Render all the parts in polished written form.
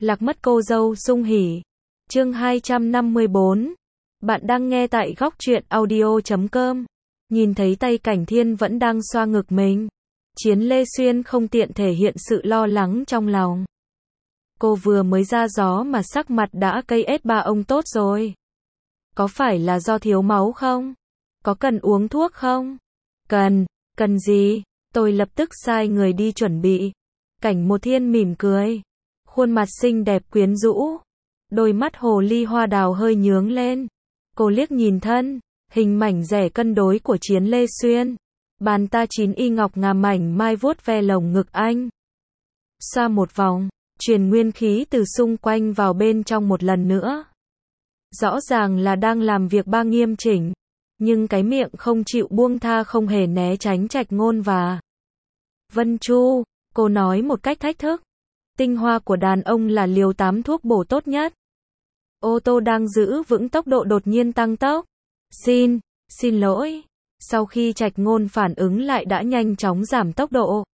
Lạc mất cô dâu sung hỉ. Chương 254. Bạn đang nghe tại góc truyện audio.com. Nhìn thấy tay Cảnh Thiên vẫn đang xoa ngực mình. Chiến Lê Xuyên không tiện thể hiện sự lo lắng trong lòng. Cô vừa mới ra gió mà sắc mặt đã cây ết ba ông tốt rồi. Có phải là do thiếu máu không? Có cần uống thuốc không? Cần gì? Tôi lập tức sai người đi chuẩn bị. Cảnh Một Thiên mỉm cười. Khuôn mặt xinh đẹp quyến rũ. Đôi mắt hồ ly hoa đào hơi nhướng lên. Cô liếc nhìn thân hình mảnh dẻ cân đối của Chiến Lê Xuyên. Bàn ta 9 y ngọc ngà mảnh mai vuốt ve lồng ngực anh. Xoa một vòng, truyền nguyên khí từ xung quanh vào bên trong một lần nữa. Rõ ràng là đang làm việc ba nghiêm chỉnh, nhưng cái miệng không chịu buông tha không hề né tránh Trạch Ngôn và Vân Chu. Cô nói một cách thách thức. Tinh hoa của đàn ông là liều 8 thuốc bổ tốt nhất. Ô tô đang giữ vững tốc độ đột nhiên tăng tốc. Xin lỗi. Sau khi Trạch Ngôn phản ứng lại đã nhanh chóng giảm tốc độ.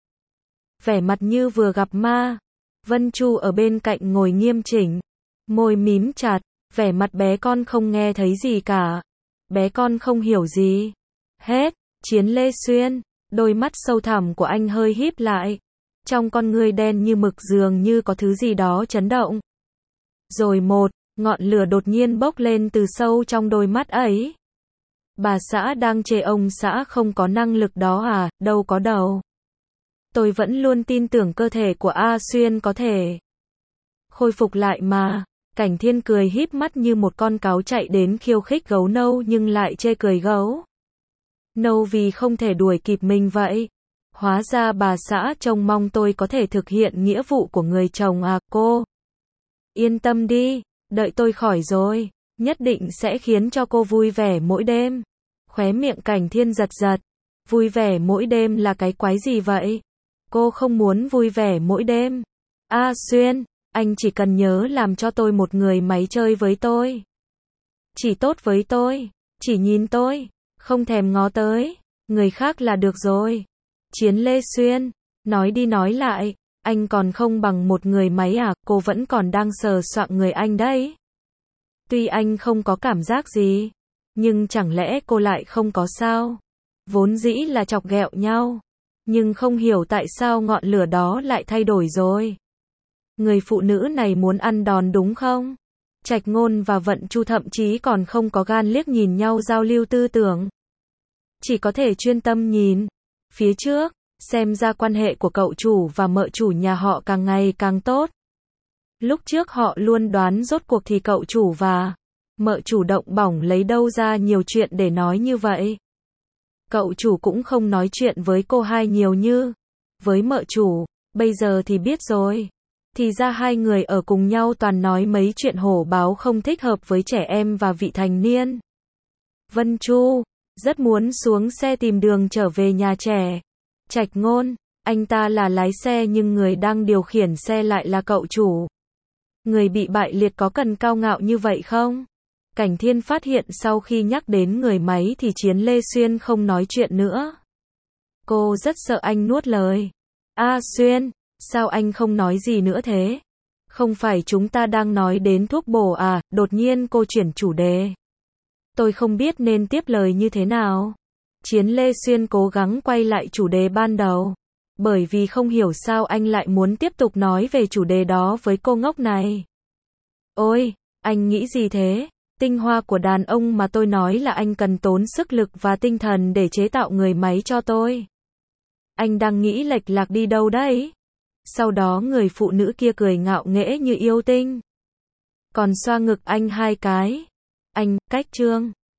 Vẻ mặt như vừa gặp ma. Vân Chu ở bên cạnh ngồi nghiêm chỉnh. Môi mím chặt. Vẻ mặt bé con không nghe thấy gì cả. Bé con không hiểu gì. Hết. Chiến Lê Xuyên. Đôi mắt sâu thẳm của anh hơi híp lại. Trong con ngươi đen như mực dường như có thứ gì đó chấn động. Rồi một ngọn lửa đột nhiên bốc lên từ sâu trong đôi mắt ấy. Bà xã đang chê ông xã không có năng lực đó à? Đâu có đâu. Tôi vẫn luôn tin tưởng cơ thể của A Xuyên có thể khôi phục lại mà. Cảnh Thiên cười híp mắt như một con cáo chạy đến khiêu khích gấu nâu nhưng lại chê cười gấu nâu vì không thể đuổi kịp mình vậy. Hóa ra bà xã trông mong tôi có thể thực hiện nghĩa vụ của người chồng à? Cô yên tâm đi, đợi tôi khỏi rồi, nhất định sẽ khiến cho cô vui vẻ mỗi đêm. Khóe miệng Cảnh Thiên giật giật. Vui vẻ mỗi đêm là cái quái gì vậy? Cô không muốn vui vẻ mỗi đêm. A Xuyên, anh chỉ cần nhớ làm cho tôi một người máy chơi với tôi. Chỉ tốt với tôi, chỉ nhìn tôi, không thèm ngó tới người khác là được rồi. Chiến Lê Xuyên, nói đi nói lại, anh còn không bằng một người máy à? Cô vẫn còn đang sờ soạng người anh đấy. Tuy anh không có cảm giác gì, nhưng chẳng lẽ cô lại không có sao? Vốn dĩ là chọc ghẹo nhau, nhưng không hiểu tại sao ngọn lửa đó lại thay đổi rồi. Người phụ nữ này muốn ăn đòn đúng không? Trạch Ngôn và Vận Chu thậm chí còn không có gan liếc nhìn nhau giao lưu tư tưởng. Chỉ có thể chuyên tâm nhìn phía trước, xem ra quan hệ của cậu chủ và mợ chủ nhà họ càng ngày càng tốt. Lúc trước họ luôn đoán rốt cuộc thì cậu chủ và mợ chủ động bỏng lấy đâu ra nhiều chuyện để nói như vậy. Cậu chủ cũng không nói chuyện với cô hai nhiều như với mợ chủ, bây giờ thì biết rồi. Thì ra hai người ở cùng nhau toàn nói mấy chuyện hổ báo không thích hợp với trẻ em và vị thành niên. Vân Chu rất muốn xuống xe tìm đường trở về nhà trẻ. Trạch Ngôn, anh ta là lái xe nhưng người đang điều khiển xe lại là cậu chủ. Người bị bại liệt có cần cao ngạo như vậy không? Cảnh Thiên phát hiện sau khi nhắc đến người máy thì Chiến Lê Xuyên không nói chuyện nữa. Cô rất sợ anh nuốt lời. A Xuyên, sao anh không nói gì nữa thế? Không phải chúng ta đang nói đến thuốc bổ à? Đột nhiên cô chuyển chủ đề. Tôi không biết nên tiếp lời như thế nào. Chiến Lê Xuyên cố gắng quay lại chủ đề ban đầu. Bởi vì không hiểu sao anh lại muốn tiếp tục nói về chủ đề đó với cô ngốc này. Ôi, anh nghĩ gì thế? Tinh hoa của đàn ông mà tôi nói là anh cần tốn sức lực và tinh thần để chế tạo người máy cho tôi. Anh đang nghĩ lệch lạc đi đâu đấy? Sau đó người phụ nữ kia cười ngạo nghễ như yêu tinh. Còn xoa ngực anh 2 cái. Anh, cách trương.